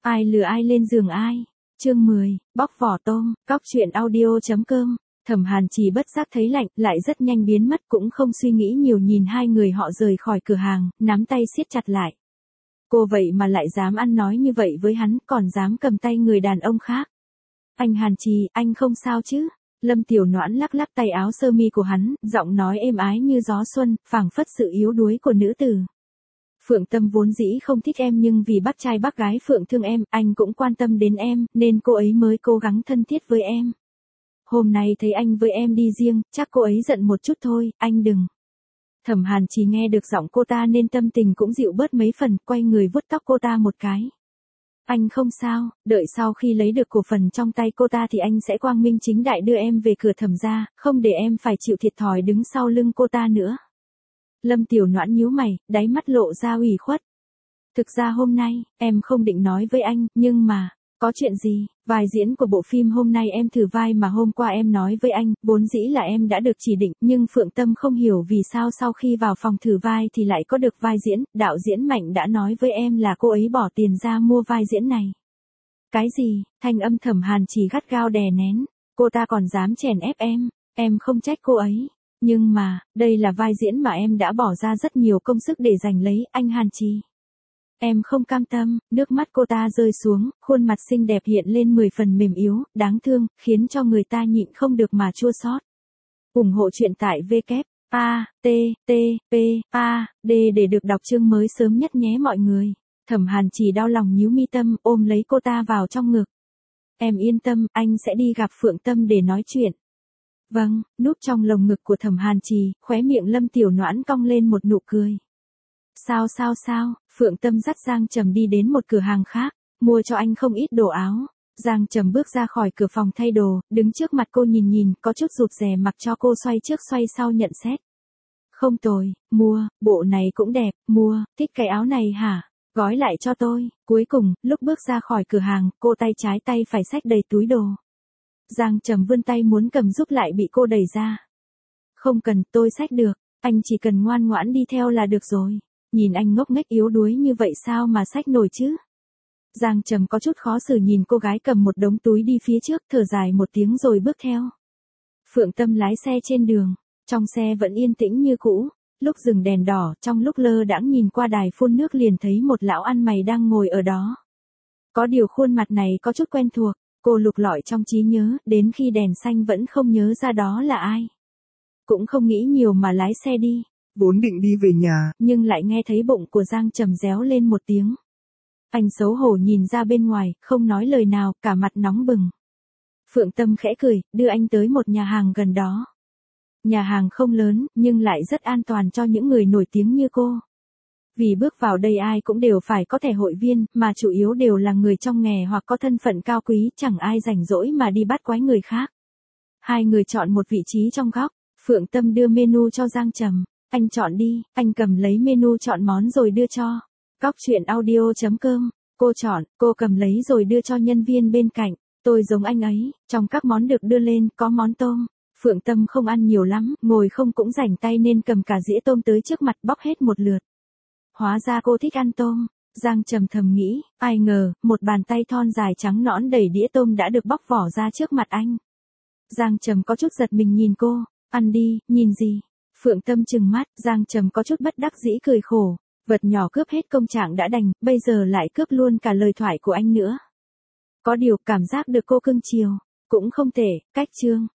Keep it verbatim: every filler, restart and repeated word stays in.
Ai lừa ai lên giường ai? Chương mười, bóc vỏ tôm, cóc truyện audio chấm com. Thẩm Hàn Trì bất giác thấy lạnh, lại rất nhanh biến mất, cũng không suy nghĩ nhiều, nhìn hai người họ rời khỏi cửa hàng, nắm tay siết chặt lại. Cô vậy mà lại dám ăn nói như vậy với hắn, còn dám cầm tay người đàn ông khác. Anh Hàn Trì, anh không sao chứ? Lâm Tiểu Noãn lắc lắc tay áo sơ mi của hắn, giọng nói êm ái như gió xuân, phảng phất sự yếu đuối của nữ tử. Phượng Tâm vốn dĩ không thích em, nhưng vì bác trai bác gái Phượng thương em, anh cũng quan tâm đến em, nên cô ấy mới cố gắng thân thiết với em. Hôm nay thấy anh với em đi riêng, chắc cô ấy giận một chút thôi, anh đừng. Thẩm Hàn Trì nghe được giọng cô ta nên tâm tình cũng dịu bớt mấy phần, quay người vuốt tóc cô ta một cái. Anh không sao, đợi sau khi lấy được cổ phần trong tay cô ta thì anh sẽ quang minh chính đại đưa em về cửa Thẩm gia, không để em phải chịu thiệt thòi đứng sau lưng cô ta nữa. Lâm Tiểu Noãn nhíu mày, đáy mắt lộ ra ủy khuất. Thực ra hôm nay, em không định nói với anh, nhưng mà, có chuyện gì? Vai diễn của bộ phim hôm nay em thử vai mà hôm qua em nói với anh, vốn dĩ là em đã được chỉ định, nhưng Phượng Tâm không hiểu vì sao sau khi vào phòng thử vai thì lại có được vai diễn, đạo diễn Mạnh đã nói với em là cô ấy bỏ tiền ra mua vai diễn này. Cái gì? Thanh âm Thẩm Hàn Trì gắt gao đè nén, cô ta còn dám chèn ép em, em không trách cô ấy. Nhưng mà, đây là vai diễn mà em đã bỏ ra rất nhiều công sức để giành lấy, anh Hàn Trì. Em không cam tâm, nước mắt cô ta rơi xuống, khuôn mặt xinh đẹp hiện lên mười phần mềm yếu, đáng thương, khiến cho người ta nhịn không được mà chua xót. ủng hộ truyện tại vê kép a tê tê pê a đê để được đọc chương mới sớm nhất nhé mọi người. Thẩm Hàn Trì đau lòng nhíu mi tâm, ôm lấy cô ta vào trong ngực. Em yên tâm, anh sẽ đi gặp Phượng Tâm để nói chuyện. Vâng, núp trong lồng ngực của Thẩm Hàn Trì, khóe miệng Lâm Tiểu Noãn cong lên một nụ cười. Sao sao sao, Phượng Tâm dắt Giang Trầm đi đến một cửa hàng khác, mua cho anh không ít đồ áo. Giang Trầm bước ra khỏi cửa phòng thay đồ, đứng trước mặt cô nhìn nhìn, có chút rụt rè mặc cho cô xoay trước xoay sau nhận xét. Không tồi, mua, bộ này cũng đẹp, mua, thích cái áo này hả? Gói lại cho tôi. Cuối cùng, lúc bước ra khỏi cửa hàng, cô tay trái tay phải xách đầy túi đồ. Giang Trầm vươn tay muốn cầm giúp lại bị cô đẩy ra. Không cần, tôi xách được, anh chỉ cần ngoan ngoãn đi theo là được rồi. Nhìn anh ngốc nghếch yếu đuối như vậy sao mà xách nổi chứ? Giang Trầm có chút khó xử nhìn cô gái cầm một đống túi đi phía trước, thở dài một tiếng rồi bước theo. Phượng Tâm lái xe trên đường, trong xe vẫn yên tĩnh như cũ. Lúc dừng đèn đỏ, trong lúc lơ đãng nhìn qua đài phun nước liền thấy một lão ăn mày đang ngồi ở đó. Có điều khuôn mặt này có chút quen thuộc, cô lục lọi trong trí nhớ, đến khi đèn xanh vẫn không nhớ ra đó là ai. Cũng không nghĩ nhiều mà lái xe đi. Vốn định đi về nhà, nhưng lại nghe thấy bụng của Giang Trầm réo lên một tiếng. Anh xấu hổ nhìn ra bên ngoài, không nói lời nào, cả mặt nóng bừng. Phượng Tâm khẽ cười, đưa anh tới một nhà hàng gần đó. Nhà hàng không lớn, nhưng lại rất an toàn cho những người nổi tiếng như cô. Vì bước vào đây ai cũng đều phải có thẻ hội viên, mà chủ yếu đều là người trong nghề hoặc có thân phận cao quý, chẳng ai rảnh rỗi mà đi bắt quái người khác. Hai người chọn một vị trí trong góc, Phượng Tâm đưa menu cho Giang Trầm. Anh chọn đi, anh cầm lấy menu chọn món rồi đưa cho. Cóc truyện audio chấm com, cô chọn, cô cầm lấy rồi đưa cho nhân viên bên cạnh. Tôi giống anh ấy, trong các món được đưa lên, có món tôm. Phượng Tâm không ăn nhiều lắm, ngồi không cũng rảnh tay nên cầm cả dĩa tôm tới trước mặt bóc hết một lượt. Hóa ra cô thích ăn tôm. Giang Trầm thầm nghĩ, ai ngờ, một bàn tay thon dài trắng nõn đẩy đĩa tôm đã được bóc vỏ ra trước mặt anh. Giang Trầm có chút giật mình nhìn cô, ăn đi, nhìn gì? Phượng Tâm trừng mắt, Giang Trầm có chút bất đắc dĩ cười khổ, vật nhỏ cướp hết công trạng đã đành, bây giờ lại cướp luôn cả lời thoại của anh nữa. Có điều cảm giác được cô cưng chiều, cũng không thể, cách chương.